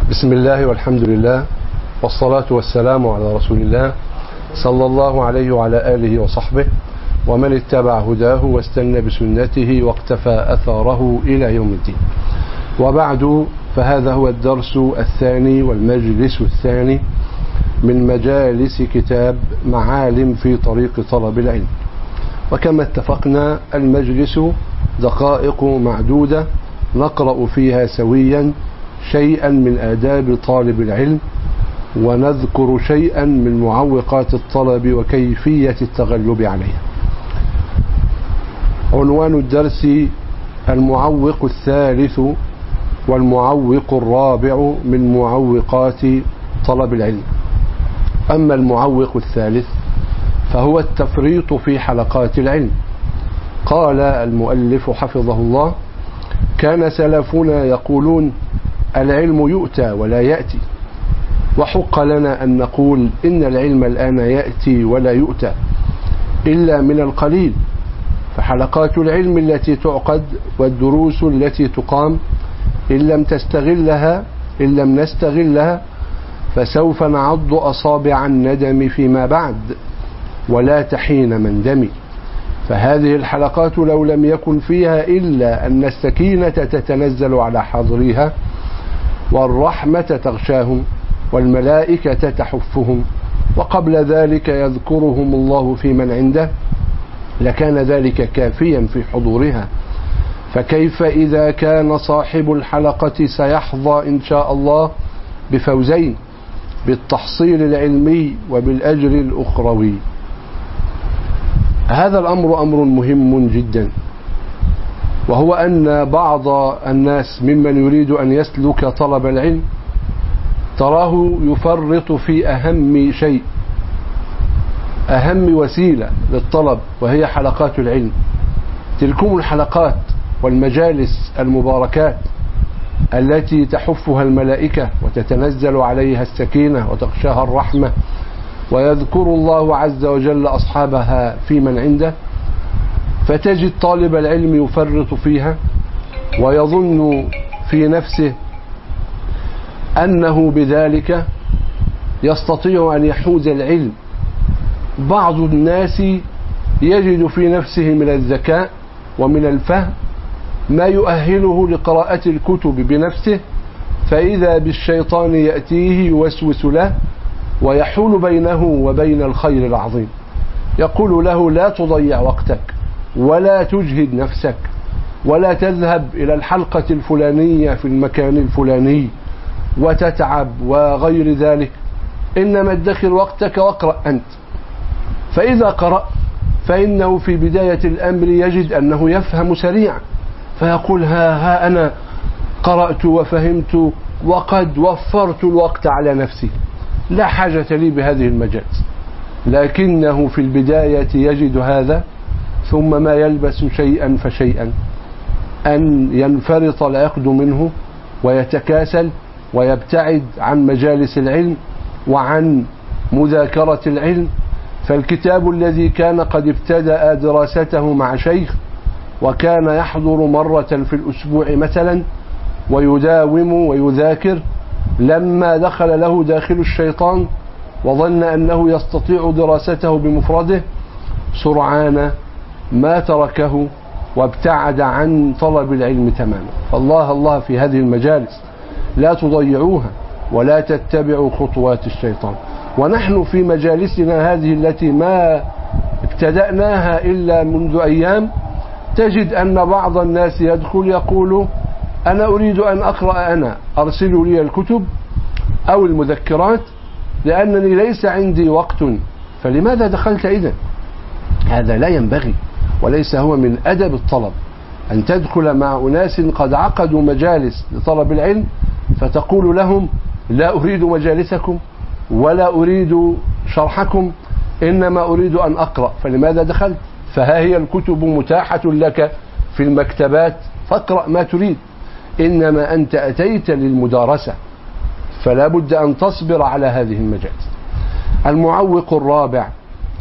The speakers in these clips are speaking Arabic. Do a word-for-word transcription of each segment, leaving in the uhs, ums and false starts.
بسم الله والحمد لله والصلاة والسلام على رسول الله صلى الله عليه وعلى آله وصحبه ومن اتبع هداه واستنى بسنته واقتفى أثاره إلى يوم الدين. وبعد، فهذا هو الدرس الثاني والمجلس الثاني من مجالس كتاب معالم في طريق طلب العلم. وكما اتفقنا المجلس دقائق معدودة نقرأ فيها سويا شيئا من آداب طالب العلم، ونذكر شيئا من معوقات الطلب وكيفية التغلب عليها. عنوان الدرس: المعوق الثالث والمعوق الرابع من معوقات طلب العلم. أما المعوق الثالث فهو التفريط في حلقات العلم. قال المؤلف حفظه الله: كان سلفنا يقولون العلم يؤتى ولا يأتي، وحق لنا أن نقول إن العلم الآن يأتي ولا يؤتى إلا من القليل. فحلقات العلم التي تعقد والدروس التي تقام إن لم تستغلها إن لم نستغلها فسوف نعض أصابع الندم فيما بعد ولا تحين مندم. فهذه الحلقات لو لم يكن فيها إلا أن السكينة تتنزل على حاضريها والرحمة تغشاهم والملائكة تحفهم وقبل ذلك يذكرهم الله في من عنده، لكان ذلك كافيا في حضورها. فكيف إذا كان صاحب الحلقة سيحظى إن شاء الله بفوزين: بالتحصيل العلمي وبالأجر الأخروي. هذا الأمر أمر مهم جدا، وهو أن بعض الناس ممن يريد أن يسلك طلب العلم تراه يفرط في أهم شيء، أهم وسيلة للطلب، وهي حلقات العلم. تلكم الحلقات والمجالس المباركات التي تحفها الملائكة وتتنزل عليها السكينة وتغشاها الرحمة ويذكر الله عز وجل أصحابها في من عنده، فتجد طالب العلم يفرط فيها ويظن في نفسه أنه بذلك يستطيع أن يحوز العلم. بعض الناس يجد في نفسه من الذكاء ومن الفهم ما يؤهله لقراءة الكتب بنفسه، فإذا بالشيطان يأتيه يوسوس له ويحول بينه وبين الخير العظيم، يقول له: لا تضيع وقتك ولا تجهد نفسك ولا تذهب إلى الحلقة الفلانية في المكان الفلاني وتتعب وغير ذلك، إنما ادخر وقتك واقرأ أنت. فإذا قرأ فإنه في بداية الأمر يجد أنه يفهم سريعا، فيقول: ها, ها أنا قرأت وفهمت وقد وفرت الوقت على نفسي، لا حاجة لي بهذه المجالس. لكنه في البداية يجد هذا، ثم ما يلبس شيئا فشيئا أن ينفرط العقد منه ويتكاسل ويبتعد عن مجالس العلم وعن مذاكرة العلم. فالكتاب الذي كان قد ابتدأ دراسته مع شيخ وكان يحضر مرة في الأسبوع مثلا ويداوم ويذاكر، لما دخل له داخل الشيطان وظن أنه يستطيع دراسته بمفرده، سرعان ما تركه وابتعد عن طلب العلم تماما. فالله الله في هذه المجالس، لا تضيعوها ولا تتبعوا خطوات الشيطان. ونحن في مجالسنا هذه التي ما ابتدأناها إلا منذ أيام، تجد أن بعض الناس يدخل يقول: أنا أريد أن أقرأ، أنا أرسلوا لي الكتب أو المذكرات لأنني ليس عندي وقت. فلماذا دخلت إذن؟ هذا لا ينبغي، وليس هو من أدب الطلب أن تدخل مع أناس قد عقدوا مجالس لطلب العلم فتقول لهم: لا أريد مجالسكم ولا أريد شرحكم، إنما أريد أن أقرأ. فلماذا دخلت؟ فها هي الكتب متاحة لك في المكتبات، فاقرأ ما تريد، إنما أنت أتيت للمدارسة، فلا بد أن تصبر على هذه المجالس. المعوق الرابع: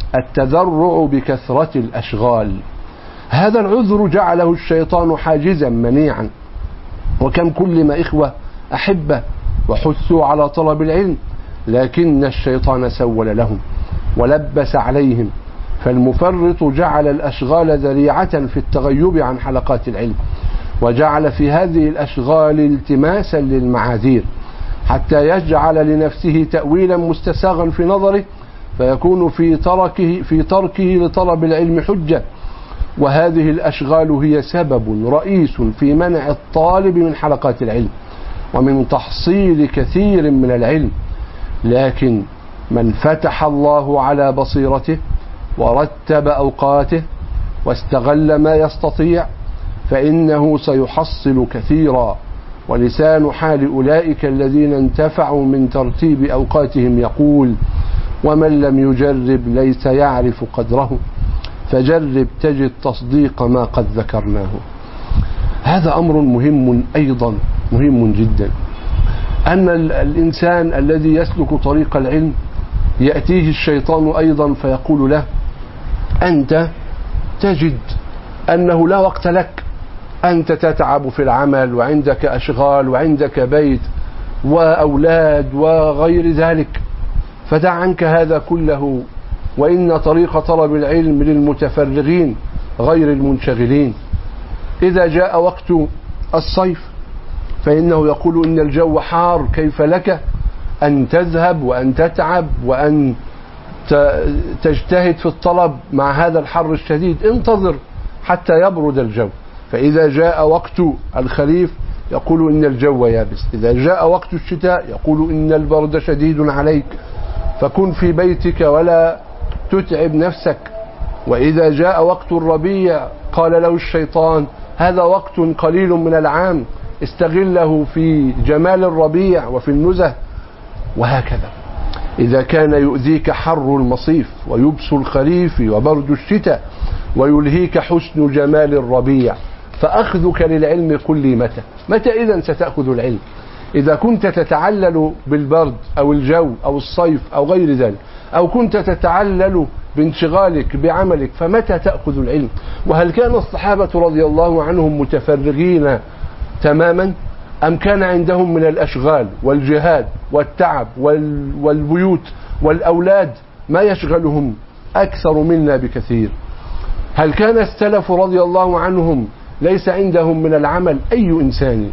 التذرع بكثرة الأشغال. هذا العذر جعله الشيطان حاجزا منيعا، وكم كل ما إخوة أحبة وحثوا على طلب العلم، لكن الشيطان سول لهم ولبس عليهم، فالمفرط جعل الأشغال ذريعة في التغيب عن حلقات العلم، وجعل في هذه الأشغال التماسا للمعاذير، حتى يجعل لنفسه تأويلا مستساغا في نظره، فيكون في تركه, في تركه لطلب العلم حجة. وهذه الأشغال هي سبب رئيس في منع الطالب من حلقات العلم ومن تحصيل كثير من العلم. لكن من فتح الله على بصيرته ورتب أوقاته واستغل ما يستطيع فإنه سيحصل كثيرا. ولسان حال أولئك الذين انتفعوا من ترتيب أوقاتهم يقول: ومن لم يجرب ليس يعرف قدره، فجرب تجد تصديق ما قد ذكرناه. هذا أمر مهم أيضا، مهم جدا، أن الإنسان الذي يسلك طريق العلم يأتيه الشيطان أيضا فيقول له: أنت تجد أنه لا وقت لك، أنت تتعب في العمل وعندك أشغال وعندك بيت وأولاد وغير ذلك، فدع عنك هذا كله، وإن طريق طلب العلم للمتفرغين غير المنشغلين. إذا جاء وقت الصيف فإنه يقول: إن الجو حار، كيف لك أن تذهب وأن تتعب وأن تجتهد في الطلب مع هذا الحر الشديد؟ انتظر حتى يبرد الجو. فإذا جاء وقت الخريف يقول: إن الجو يابس. إذا جاء وقت الشتاء يقول: إن البرد شديد عليك، فكن في بيتك ولا تتعب نفسك. وإذا جاء وقت الربيع قال له الشيطان: هذا وقت قليل من العام، استغله في جمال الربيع وفي النزه. وهكذا إذا كان يؤذيك حر المصيف ويبس الخريف وبرد الشتاء ويلهيك حسن جمال الربيع، فأخذك للعلم كل متى متى إذن ستأخذ العلم؟ إذا كنت تتعلل بالبرد أو الجو أو الصيف أو غير ذلك، أو كنت تتعلل بانشغالك بعملك، فمتى تأخذ العلم؟ وهل كان الصحابة رضي الله عنهم متفرغين تماما، أم كان عندهم من الأشغال والجهاد والتعب والبيوت والأولاد ما يشغلهم أكثر منا بكثير؟ هل كان السلف رضي الله عنهم ليس عندهم من العمل؟ أي إنسان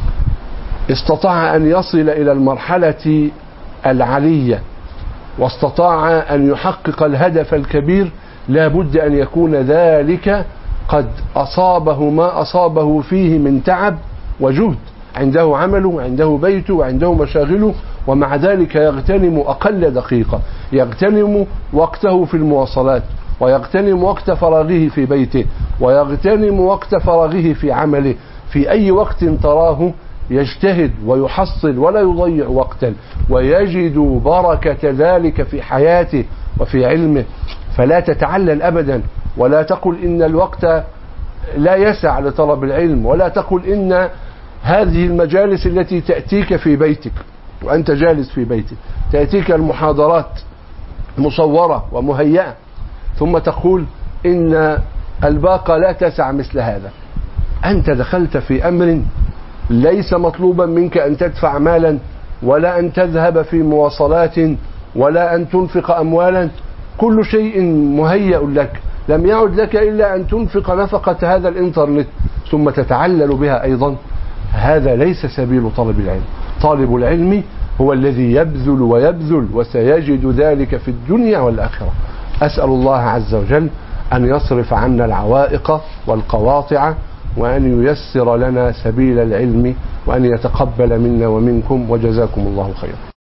استطاع أن يصل إلى المرحلة العلية واستطاع أن يحقق الهدف الكبير لا بد أن يكون ذلك قد أصابه ما أصابه فيه من تعب وجهد. عنده عمله وعنده بيته وعنده مشاغله، ومع ذلك يغتنم أقل دقيقة، يغتنم وقته في المواصلات، ويغتنم وقت فراغه في بيته، ويغتنم وقت فراغه في عمله. في أي وقت تراه يجتهد ويحصل ولا يضيع وقتا، ويجد بركة ذلك في حياته وفي علمه. فلا تتعلل أبدا، ولا تقل إن الوقت لا يسع لطلب العلم، ولا تقل إن هذه المجالس التي تأتيك في بيتك وأنت جالس في بيتك، تأتيك المحاضرات مصورة ومهيئة، ثم تقول إن الباقة لا تسع مثل هذا. أنت دخلت في أمر ليس مطلوبا منك أن تدفع مالا، ولا أن تذهب في مواصلات، ولا أن تنفق أموالا. كل شيء مهيئ لك، لم يعد لك إلا أن تنفق نفقة هذا الإنترنت ثم تتعلل بها أيضا. هذا ليس سبيل طلب العلم. طالب العلم هو الذي يبذل ويبذل، وسيجد ذلك في الدنيا والآخرة. أسأل الله عز وجل أن يصرف عنا العوائق والقواطع، وأن ييسر لنا سبيل العلم، وأن يتقبل منا ومنكم، وجزاكم الله خيرا.